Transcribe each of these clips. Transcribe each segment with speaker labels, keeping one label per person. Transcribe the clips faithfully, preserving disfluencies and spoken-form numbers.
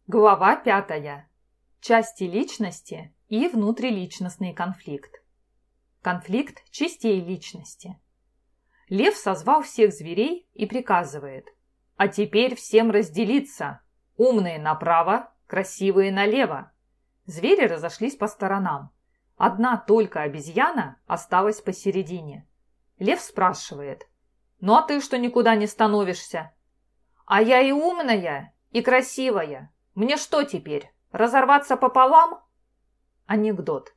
Speaker 1: Глава пятая. Части личности и внутриличностный конфликт. Конфликт частей личности. Лев созвал всех зверей и приказывает: «А теперь всем разделиться. Умные направо, красивые налево». Звери разошлись по сторонам. Одна только обезьяна осталась посередине. Лев спрашивает: «Ну а ты что никуда не становишься?» «А я и умная, и красивая. Мне что теперь, разорваться пополам?» Анекдот.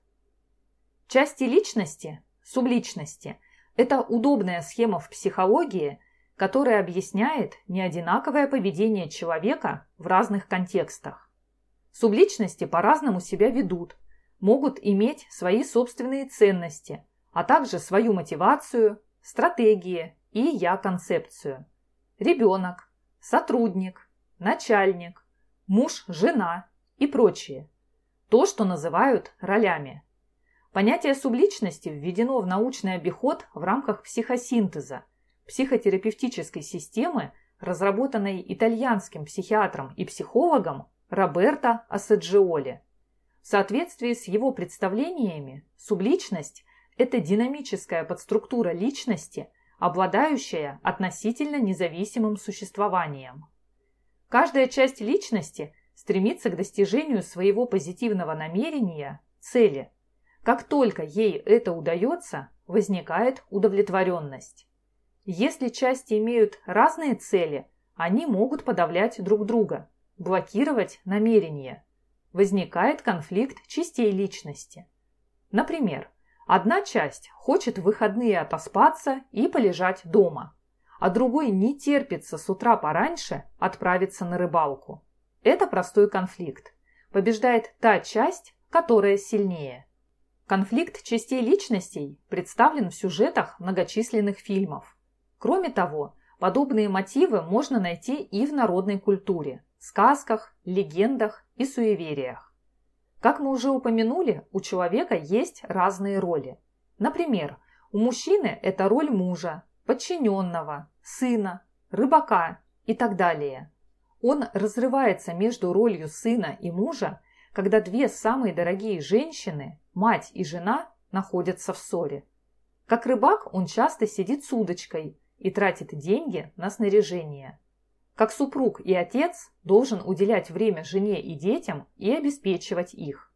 Speaker 1: Части личности, субличности – это удобная схема в психологии, которая объясняет неодинаковое поведение человека в разных контекстах. Субличности по-разному себя ведут, могут иметь свои собственные ценности, а также свою мотивацию, стратегии и я-концепцию. Ребенок, сотрудник, начальник, муж, жена и прочее. То, что называют ролями. Понятие субличности введено в научный обиход в рамках психосинтеза, психотерапевтической системы, разработанной итальянским психиатром и психологом Роберто Ассаджиоли. В соответствии с его представлениями, субличность – это динамическая подструктура личности, обладающая относительно независимым существованием. Каждая часть личности стремится к достижению своего позитивного намерения, цели. Как только ей это удается, возникает удовлетворенность. Если части имеют разные цели, они могут подавлять друг друга, блокировать намерения. Возникает конфликт частей личности. Например, одна часть хочет в выходные отоспаться и полежать дома, а другой не терпится с утра пораньше отправиться на рыбалку. Это простой конфликт. Побеждает та часть, которая сильнее. Конфликт частей личностей представлен в сюжетах многочисленных фильмов. Кроме того, подобные мотивы можно найти и в народной культуре, сказках, легендах и суевериях. Как мы уже упомянули, у человека есть разные роли. Например, у мужчины это роль мужа, подчиненного, сына, рыбака и так далее. Он разрывается между ролью сына и мужа, когда две самые дорогие женщины, мать и жена, находятся в ссоре. Как рыбак он часто сидит с удочкой и тратит деньги на снаряжение. Как супруг и отец должен уделять время жене и детям и обеспечивать их.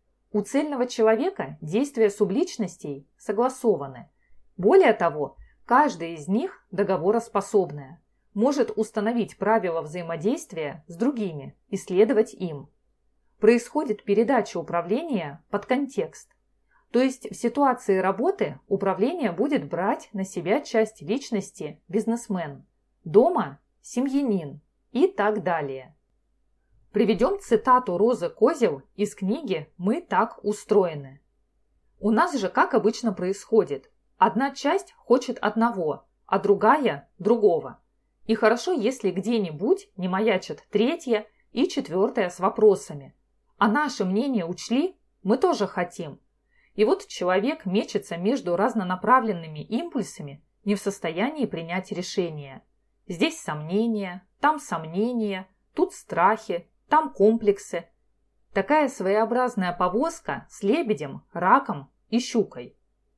Speaker 1: У цельного человека действия субличностей согласованы. Более того, каждая из них договороспособная, может установить правила взаимодействия с другими и следовать им. Происходит передача управления под контекст. То есть в ситуации работы управление будет брать на себя часть личности бизнесмен, дома – семьянин и так далее. Приведем цитату Розы Козел из книги «Мы так устроены». У нас же как обычно происходит. Одна часть хочет одного, а другая – другого. И хорошо, если где-нибудь не маячат третья и четвертая с вопросами. А наше мнение учли? Мы тоже хотим. И вот человек мечется между разнонаправленными импульсами, не в состоянии принять решение. Здесь сомнения, там сомнения, тут страхи, там комплексы. Такая своеобразная повозка с лебедем, раком и щукой.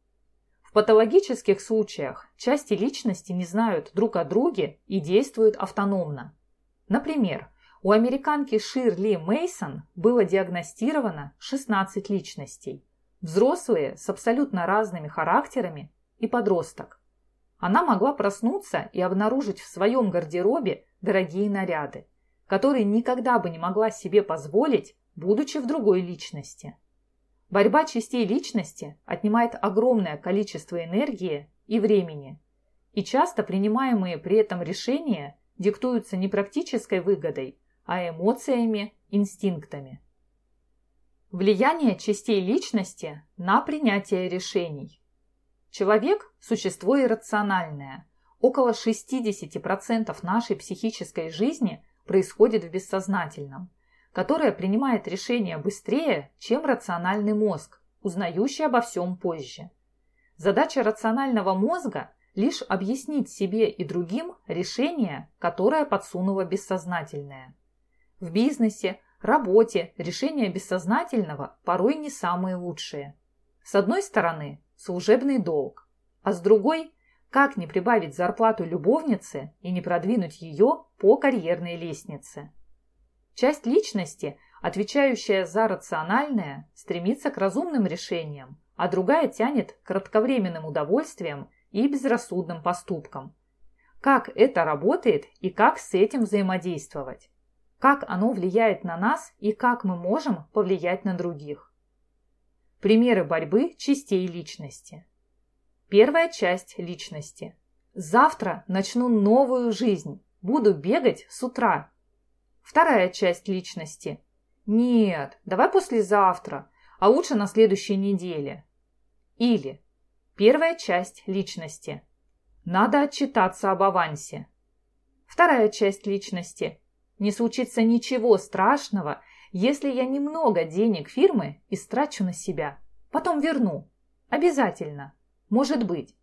Speaker 1: В патологических случаях части личности не знают друг о друге и действуют автономно. Например, у американки Ширли Мейсон было диагностировано шестнадцать личностей. Взрослые с абсолютно разными характерами и подросток. Она могла проснуться и обнаружить в своем гардеробе дорогие наряды, которые никогда бы не могла себе позволить, будучи в другой личности. Борьба частей личности отнимает огромное количество энергии и времени, и часто принимаемые при этом решения диктуются не практической выгодой, а эмоциями, инстинктами. Влияние частей личности на принятие решений. Человек – существо иррациональное. Около шестьдесят процентов нашей психической жизни происходит в бессознательном, которое принимает решения быстрее, чем рациональный мозг, узнающий обо всем позже. Задача рационального мозга – лишь объяснить себе и другим решение, которое подсунуло бессознательное. В бизнесе, работе решения бессознательного порой не самые лучшие. С одной стороны, служебный долг, а с другой, как не прибавить зарплату любовнице и не продвинуть ее по карьерной лестнице. Часть личности, отвечающая за рациональное, стремится к разумным решениям, а другая тянет к кратковременным удовольствиям и безрассудным поступкам. Как это работает и как с этим взаимодействовать? Как оно влияет на нас и как мы можем повлиять на других? Примеры борьбы частей личности. Первая часть личности. Завтра начну новую жизнь, буду бегать с утра. Вторая часть личности. Нет, давай послезавтра, а лучше на следующей неделе. Или первая часть личности. Надо отчитаться об авансе. Вторая часть личности. Не случится ничего страшного, если я немного денег фирмы истрачу на себя. Потом верну. Обязательно. Может быть.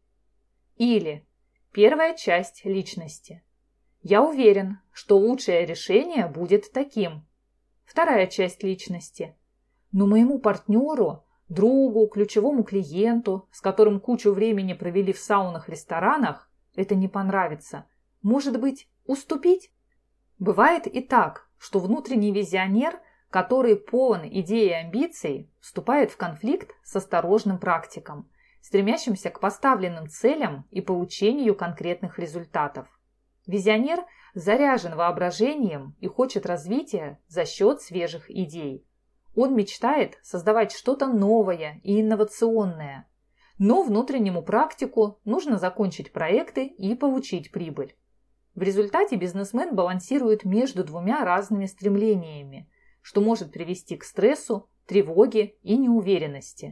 Speaker 1: Или первая часть личности. Я уверен, что лучшее решение будет таким. Вторая часть личности. Но моему партнеру, другу, ключевому клиенту, с которым кучу времени провели в саунах-ресторанах, это не понравится. Может быть, уступить? Бывает и так, что внутренний визионер, который полон идей и амбиций, вступает в конфликт с осторожным практиком, стремящимся к поставленным целям и получению конкретных результатов. Визионер заряжен воображением и хочет развития за счет свежих идей. Он мечтает создавать что-то новое и инновационное. Но внутреннему практику нужно закончить проекты и получить прибыль. В результате бизнесмен балансирует между двумя разными стремлениями, что может привести к стрессу, тревоге и неуверенности.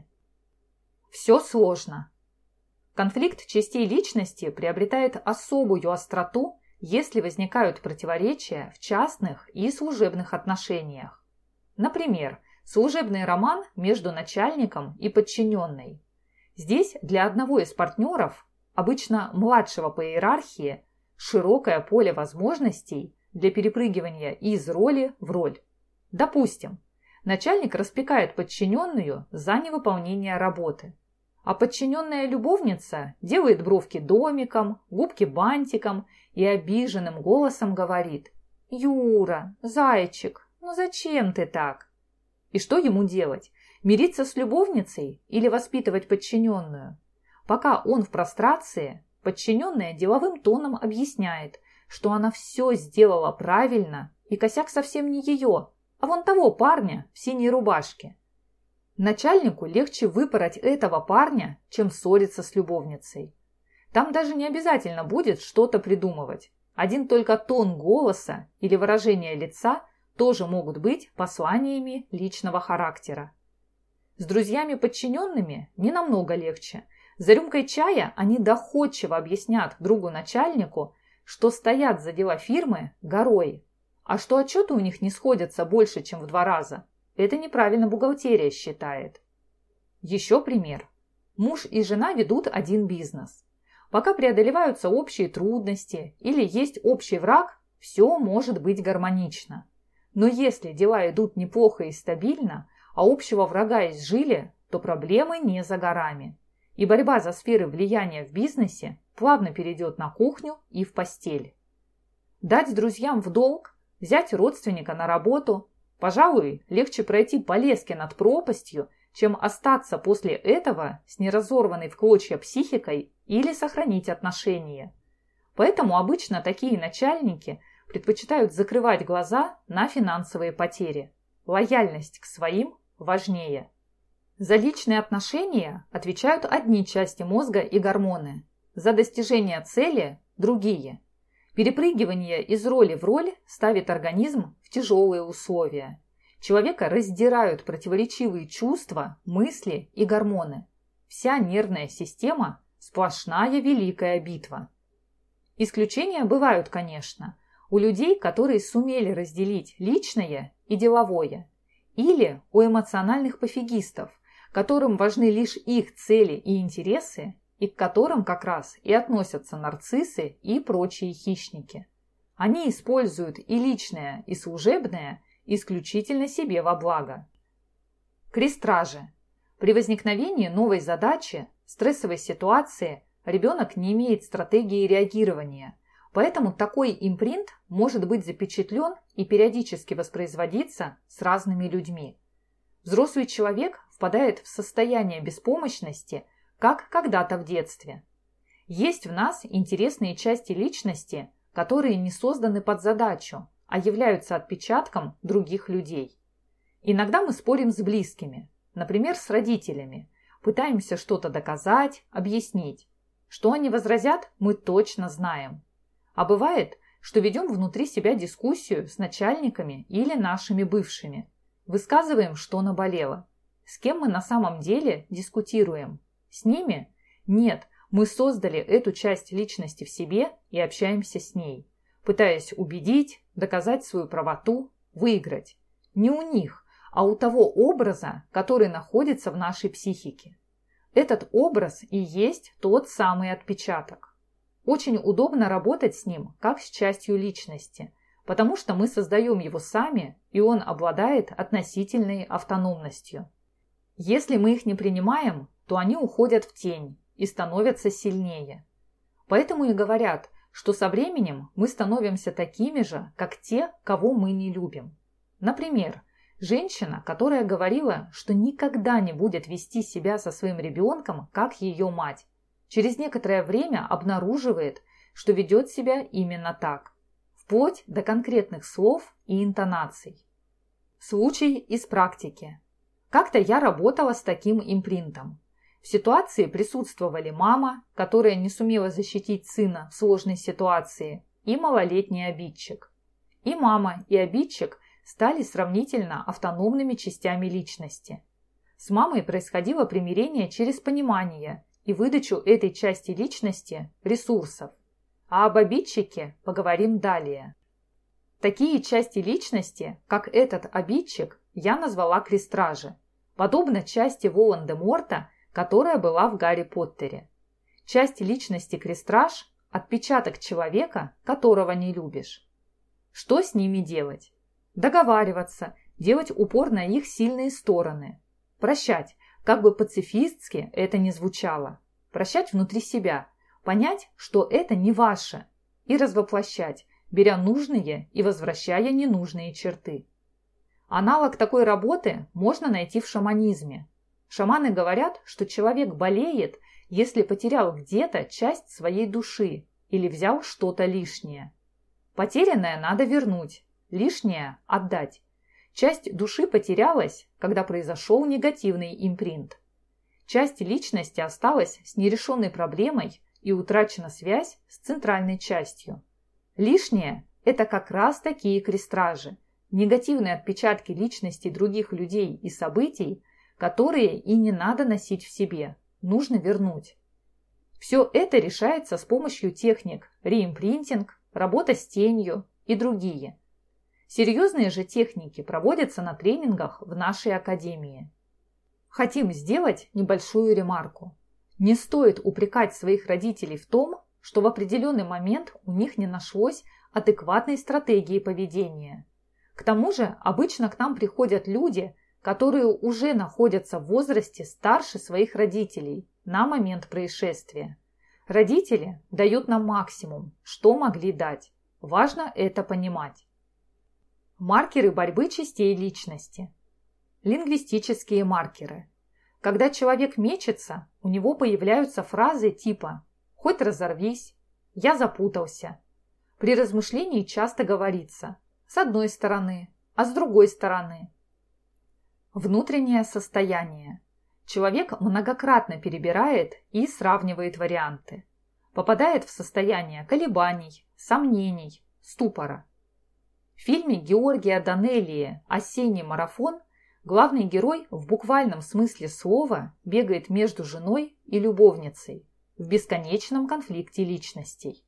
Speaker 1: Все сложно. Конфликт частей личности приобретает особую остроту, если возникают противоречия в частных и служебных отношениях. Например, служебный роман между начальником и подчиненной. Здесь для одного из партнеров, обычно младшего по иерархии, широкое поле возможностей для перепрыгивания из роли в роль. Допустим, начальник распекает подчиненную за невыполнение работы, а подчиненная любовница делает бровки домиком, губки бантиком и обиженным голосом говорит: «Юра, зайчик, ну зачем ты так?» И что ему делать? Мириться с любовницей или воспитывать подчиненную? Пока он в прострации, подчиненная деловым тоном объясняет, что она все сделала правильно и косяк совсем не ее, а вон того парня в синей рубашке. Начальнику легче выпороть этого парня, чем ссориться с любовницей. Там даже не обязательно будет что-то придумывать. Один только тон голоса или выражение лица тоже могут быть посланиями личного характера. С друзьями-подчиненными не намного легче. За рюмкой чая они доходчиво объяснят другу-начальнику, что стоят за дела фирмы горой, а что отчеты у них не сходятся больше, чем в два раза. Это неправильно бухгалтерия считает. Еще пример. Муж и жена ведут один бизнес. Пока преодолеваются общие трудности или есть общий враг, все может быть гармонично. Но если дела идут неплохо и стабильно, а общего врага изжили, то проблемы не за горами. И борьба за сферы влияния в бизнесе плавно перейдет на кухню и в постель. Дать друзьям в долг, взять родственника на работу – пожалуй, легче пройти по леске над пропастью, чем остаться после этого с неразорванной в клочья психикой или сохранить отношения. Поэтому обычно такие начальники предпочитают закрывать глаза на финансовые потери. Лояльность к своим важнее. За личные отношения отвечают одни части мозга и гормоны, за достижение цели – другие. Перепрыгивание из роли в роль ставит организм в тяжелые условия. Человека раздирают противоречивые чувства, мысли и гормоны. Вся нервная система – сплошная великая битва. Исключения бывают, конечно, у людей, которые сумели разделить личное и деловое, или у эмоциональных пофигистов, которым важны лишь их цели и интересы, и к которым как раз и относятся нарциссы и прочие хищники. Они используют и личное, и служебное исключительно себе во благо. Крестражи. При возникновении новой задачи, стрессовой ситуации ребенок не имеет стратегии реагирования, поэтому такой импринт может быть запечатлен и периодически воспроизводиться с разными людьми. Взрослый человек впадает в состояние беспомощности, как когда-то в детстве. Есть в нас интересные части личности, которые не созданы под задачу, а являются отпечатком других людей. Иногда мы спорим с близкими, например, с родителями, пытаемся что-то доказать, объяснить. Что они возразят, мы точно знаем. А бывает, что ведем внутри себя дискуссию с начальниками или нашими бывшими. Высказываем, что наболело. С кем мы на самом деле дискутируем? С ними? Нет, мы создали эту часть личности в себе и общаемся с ней, пытаясь убедить, доказать свою правоту, выиграть. Не у них, а у того образа, который находится в нашей психике. Этот образ и есть тот самый отпечаток. Очень удобно работать с ним, как с частью личности, потому что мы создаем его сами, и он обладает относительной автономностью. Если мы их не принимаем, то они уходят в тень и становятся сильнее. Поэтому и говорят, что со временем мы становимся такими же, как те, кого мы не любим. Например, женщина, которая говорила, что никогда не будет вести себя со своим ребенком, как ее мать, через некоторое время обнаруживает, что ведет себя именно так, вплоть до конкретных слов и интонаций. Случай из практики. Как-то я работала с таким импринтом. В ситуации присутствовали мама, которая не сумела защитить сына в сложной ситуации, и малолетний обидчик. И мама, и обидчик стали сравнительно автономными частями личности. С мамой происходило примирение через понимание и выдачу этой части личности ресурсов. А об обидчике поговорим далее. Такие части личности, как этот обидчик, я назвала крестражи, подобно части Волан-де-Морта, которая была в Гарри Поттере. Часть личности крестраж – отпечаток человека, которого не любишь. Что с ними делать? Договариваться, делать упор на их сильные стороны. Прощать, как бы пацифистски это ни звучало. Прощать внутри себя, понять, что это не ваше, и развоплощать, беря нужные и возвращая ненужные черты. Аналог такой работы можно найти в шаманизме. Шаманы говорят, что человек болеет, если потерял где-то часть своей души или взял что-то лишнее. Потерянное надо вернуть, лишнее отдать. Часть души потерялась, когда произошел негативный импринт. Часть личности осталась с нерешенной проблемой и утрачена связь с центральной частью. Лишнее – это как раз такие крестражи, негативные отпечатки личности других людей и событий, которые и не надо носить в себе, нужно вернуть. Все это решается с помощью техник реимпринтинг, работа с тенью и другие. Серьезные же техники проводятся на тренингах в нашей академии. Хотим сделать небольшую ремарку. Не стоит упрекать своих родителей в том, что в определенный момент у них не нашлось адекватной стратегии поведения. К тому же обычно к нам приходят люди, которые уже находятся в возрасте старше своих родителей на момент происшествия. Родители дают нам максимум, что могли дать. Важно это понимать. Маркеры борьбы частей личности. Лингвистические маркеры. Когда человек мечется, у него появляются фразы типа «хоть разорвись», «я запутался». При размышлении часто говорится «с одной стороны», а с другой стороны. Внутреннее состояние. Человек многократно перебирает и сравнивает варианты. Попадает в состояние колебаний, сомнений, ступора. В фильме Георгия Данелии «Осенний марафон» главный герой в буквальном смысле слова бегает между женой и любовницей в бесконечном конфликте личностей.